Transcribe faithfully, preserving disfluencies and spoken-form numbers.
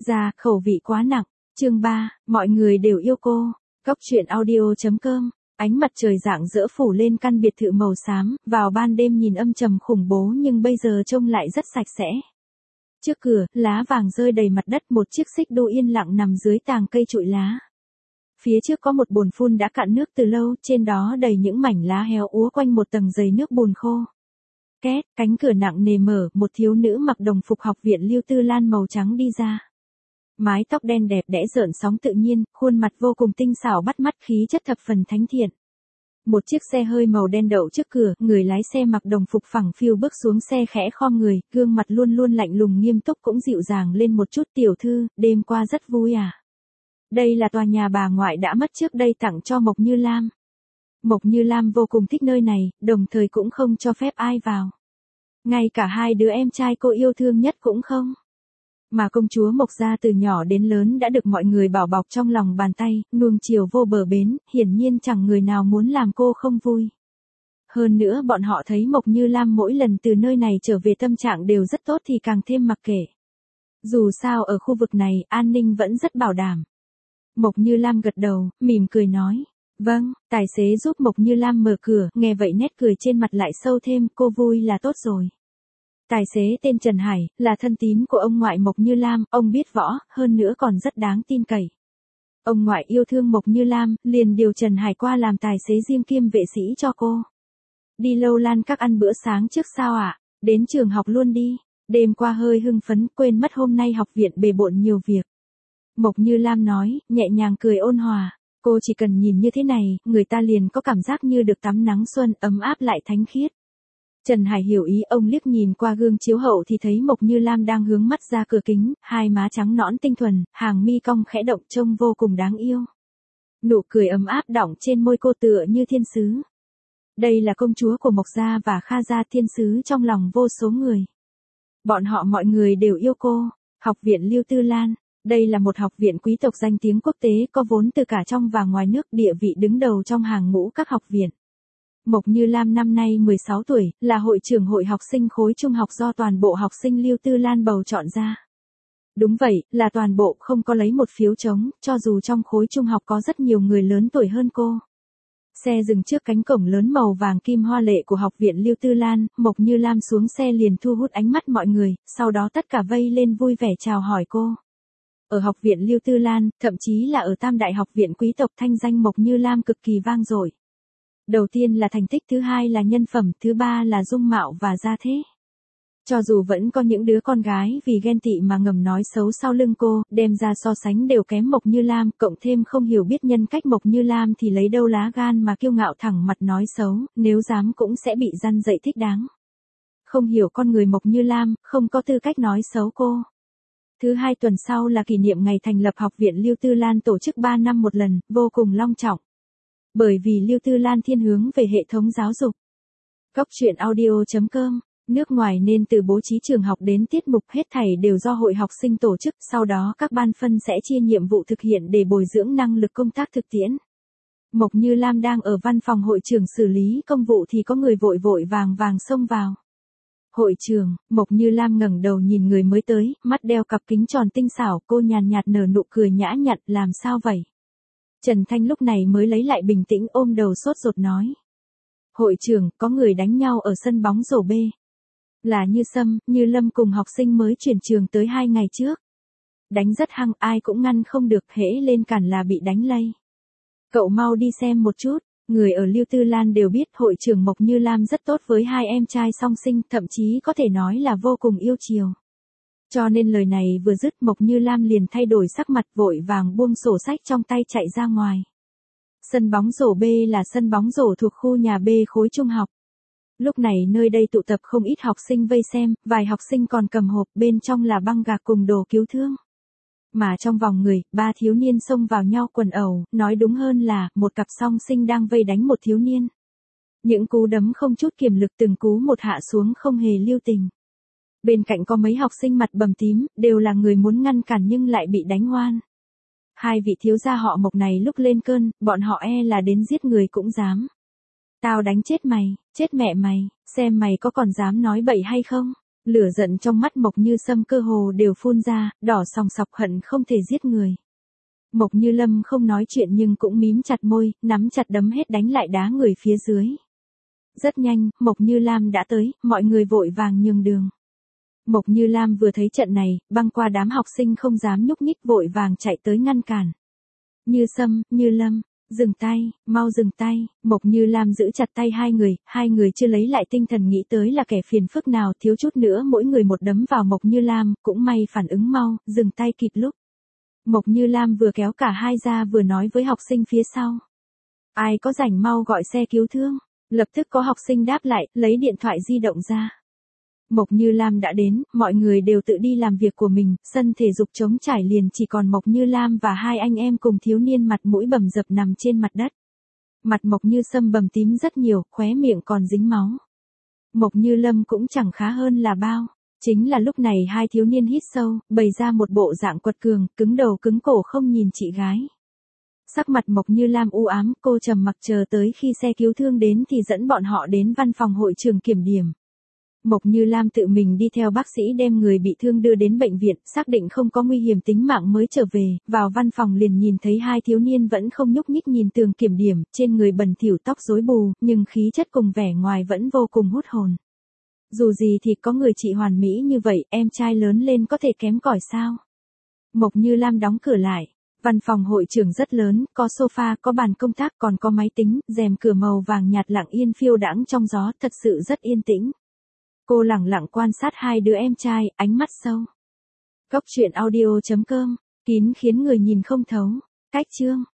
Ra, khẩu vị quá nặng. Chương ba, mọi người đều yêu cô. Cốc truyện audio chấm com. Ánh mặt trời rạng rỡ phủ lên căn biệt thự màu xám, vào ban đêm nhìn âm trầm khủng bố nhưng bây giờ trông lại rất sạch sẽ. Trước cửa, lá vàng rơi đầy mặt đất, một chiếc xích đu yên lặng nằm dưới tàng cây trụi lá. Phía trước có một bồn phun đã cạn nước từ lâu, trên đó đầy những mảnh lá héo úa quanh một tầng dày nước bùn khô. Két, cánh cửa nặng nề mở, một thiếu nữ mặc đồng phục học viện Lưu Tư Lan màu trắng đi ra. Mái tóc đen đẹp đẽ rợn sóng tự nhiên, khuôn mặt vô cùng tinh xảo bắt mắt, khí chất thập phần thánh thiện. Một chiếc xe hơi màu đen đậu trước cửa, người lái xe mặc đồng phục phẳng phiu bước xuống xe khẽ khom người, gương mặt luôn luôn lạnh lùng nghiêm túc cũng dịu dàng lên một chút. Tiểu thư, đêm qua rất vui à? Đây là tòa nhà bà ngoại đã mất trước đây tặng cho Mộc Như Lam. Mộc Như Lam vô cùng thích nơi này, đồng thời cũng không cho phép ai vào. Ngay cả hai đứa em trai cô yêu thương nhất cũng không. Mà công chúa Mộc gia từ nhỏ đến lớn đã được mọi người bảo bọc trong lòng bàn tay, nuông chiều vô bờ bến, hiển nhiên chẳng người nào muốn làm cô không vui. Hơn nữa bọn họ thấy Mộc Như Lam mỗi lần từ nơi này trở về tâm trạng đều rất tốt thì càng thêm mặc kệ. Dù sao ở khu vực này, an ninh vẫn rất bảo đảm. Mộc Như Lam gật đầu, mỉm cười nói. Vâng, tài xế giúp Mộc Như Lam mở cửa, nghe vậy nét cười trên mặt lại sâu thêm, cô vui là tốt rồi. Tài xế tên Trần Hải, là thân tín của ông ngoại Mộc Như Lam, ông biết võ, hơn nữa còn rất đáng tin cậy. Ông ngoại yêu thương Mộc Như Lam, liền điều Trần Hải qua làm tài xế riêng kiêm vệ sĩ cho cô. Đi Lâu Lan các ăn bữa sáng trước sao ạ? À? Đến trường học luôn đi. Đêm qua hơi hưng phấn, quên mất hôm nay học viện bề bộn nhiều việc. Mộc Như Lam nói, nhẹ nhàng cười ôn hòa. Cô chỉ cần nhìn như thế này, người ta liền có cảm giác như được tắm nắng xuân, ấm áp lại thánh khiết. Trần Hải hiểu ý, ông liếc nhìn qua gương chiếu hậu thì thấy Mộc Như Lam đang hướng mắt ra cửa kính, hai má trắng nõn tinh thuần, hàng mi cong khẽ động trông vô cùng đáng yêu. Nụ cười ấm áp đọng trên môi cô tựa như thiên sứ. Đây là công chúa của Mộc gia và Kha gia, thiên sứ trong lòng vô số người. Bọn họ mọi người đều yêu cô. Học viện Lưu Tư Lan. Đây là một học viện quý tộc danh tiếng quốc tế, có vốn từ cả trong và ngoài nước, địa vị đứng đầu trong hàng ngũ các học viện. Mộc Như Lam năm nay mười sáu tuổi, là hội trưởng hội học sinh khối trung học do toàn bộ học sinh Lưu Tư Lan bầu chọn ra. Đúng vậy, là toàn bộ, không có lấy một phiếu trống, cho dù trong khối trung học có rất nhiều người lớn tuổi hơn cô. Xe dừng trước cánh cổng lớn màu vàng kim hoa lệ của học viện Lưu Tư Lan, Mộc Như Lam xuống xe liền thu hút ánh mắt mọi người, sau đó tất cả vây lên vui vẻ chào hỏi cô. Ở học viện Lưu Tư Lan, thậm chí là ở Tam Đại học viện quý tộc, thanh danh Mộc Như Lam cực kỳ vang dội. Đầu tiên là thành tích, thứ hai là nhân phẩm, thứ ba là dung mạo và gia thế. Cho dù vẫn có những đứa con gái vì ghen tị mà ngầm nói xấu sau lưng cô, đem ra so sánh đều kém Mộc Như Lam, cộng thêm không hiểu biết nhân cách Mộc Như Lam thì lấy đâu lá gan mà kiêu ngạo thẳng mặt nói xấu, nếu dám cũng sẽ bị răn dậy thích đáng. Không hiểu con người Mộc Như Lam, không có tư cách nói xấu cô. Thứ hai tuần sau là kỷ niệm ngày thành lập học viện Lưu Tư Lan, tổ chức ba năm một lần, vô cùng long trọng. Bởi vì Lưu Tư Lan thiên hướng về hệ thống giáo dục. Cốc truyện audio chấm com. Nước ngoài nên từ bố trí trường học đến tiết mục hết thảy đều do hội học sinh tổ chức, sau đó các ban phân sẽ chia nhiệm vụ thực hiện để bồi dưỡng năng lực công tác thực tiễn. Mộc Như Lam đang ở văn phòng hội trưởng xử lý công vụ thì có người vội vội vàng vàng xông vào. Hội trưởng, Mộc Như Lam ngẩng đầu nhìn người mới tới, mắt đeo cặp kính tròn tinh xảo, cô nhàn nhạt nở nụ cười nhã nhặn, làm sao vậy? Trần Thanh lúc này mới lấy lại bình tĩnh, ôm đầu sốt ruột nói. Hội trưởng, có người đánh nhau ở sân bóng rổ B. Là Như Sâm, Như Lâm cùng học sinh mới chuyển trường tới hai ngày trước. Đánh rất hăng, ai cũng ngăn không được, hễ lên cản là bị đánh lây. Cậu mau đi xem một chút. Người ở Lưu Tư Lan đều biết hội trưởng Mộc Như Lam rất tốt với hai em trai song sinh, thậm chí có thể nói là vô cùng yêu chiều. Cho nên lời này vừa dứt, Mộc Như Lam liền thay đổi sắc mặt, vội vàng buông sổ sách trong tay chạy ra ngoài. Sân bóng rổ B là sân bóng rổ thuộc khu nhà B khối trung học. Lúc này nơi đây tụ tập không ít học sinh vây xem, vài học sinh còn cầm hộp, bên trong là băng gạc cùng đồ cứu thương. Mà trong vòng người, ba thiếu niên xông vào nhau quần ẩu, nói đúng hơn là, một cặp song sinh đang vây đánh một thiếu niên. Những cú đấm không chút kiềm lực, từng cú một hạ xuống không hề lưu tình. Bên cạnh có mấy học sinh mặt bầm tím, đều là người muốn ngăn cản nhưng lại bị đánh oan. Hai vị thiếu gia họ Mộc này lúc lên cơn, bọn họ e là đến giết người cũng dám. Tao đánh chết mày, chết mẹ mày, xem mày có còn dám nói bậy hay không. Lửa giận trong mắt Mộc Như Sâm cơ hồ đều phun ra, đỏ sòng sọc hận không thể giết người. Mộc Như Lâm không nói chuyện nhưng cũng mím chặt môi, nắm chặt đấm hết đánh lại đá người phía dưới. Rất nhanh, Mộc Như Lam đã tới, mọi người vội vàng nhường đường. Mộc Như Lam vừa thấy trận này, băng qua đám học sinh không dám nhúc nhích vội vàng chạy tới ngăn cản. Như Sâm, Như Lâm, dừng tay, mau dừng tay. Mộc Như Lam giữ chặt tay hai người, hai người chưa lấy lại tinh thần nghĩ tới là kẻ phiền phức nào, thiếu chút nữa mỗi người một đấm vào Mộc Như Lam, cũng may phản ứng mau, dừng tay kịp lúc. Mộc Như Lam vừa kéo cả hai ra vừa nói với học sinh phía sau. Ai có rảnh mau gọi xe cứu thương. Lập tức có học sinh đáp lại, lấy điện thoại di động ra. Mộc Như Lam đã đến, mọi người đều tự đi làm việc của mình, sân thể dục trống trải liền chỉ còn Mộc Như Lam và hai anh em cùng thiếu niên mặt mũi bầm dập nằm trên mặt đất. Mặt Mộc Như Sâm bầm tím rất nhiều, khóe miệng còn dính máu. Mộc Như Lâm cũng chẳng khá hơn là bao. Chính là lúc này hai thiếu niên hít sâu, bày ra một bộ dạng quật cường, cứng đầu cứng cổ không nhìn chị gái. Sắc mặt Mộc Như Lam u ám, cô trầm mặc chờ tới khi xe cứu thương đến thì dẫn bọn họ đến văn phòng hội trường kiểm điểm. Mộc Như Lam tự mình đi theo bác sĩ đem người bị thương đưa đến bệnh viện, xác định không có nguy hiểm tính mạng mới trở về, vào văn phòng liền nhìn thấy hai thiếu niên vẫn không nhúc nhích nhìn tường kiểm điểm, trên người bẩn thỉu tóc rối bù, nhưng khí chất cùng vẻ ngoài vẫn vô cùng hút hồn. Dù gì thì có người chị hoàn mỹ như vậy, em trai lớn lên có thể kém cỏi sao? Mộc Như Lam đóng cửa lại. Văn phòng hội trường rất lớn, có sofa, có bàn công tác còn có máy tính, rèm cửa màu vàng nhạt lặng yên phiêu đãng trong gió, thật sự rất yên tĩnh. Cô lẳng lặng quan sát hai đứa em trai, ánh mắt sâu. Góc truyện audio chấm com, kín khiến người nhìn không thấu. Cách chương.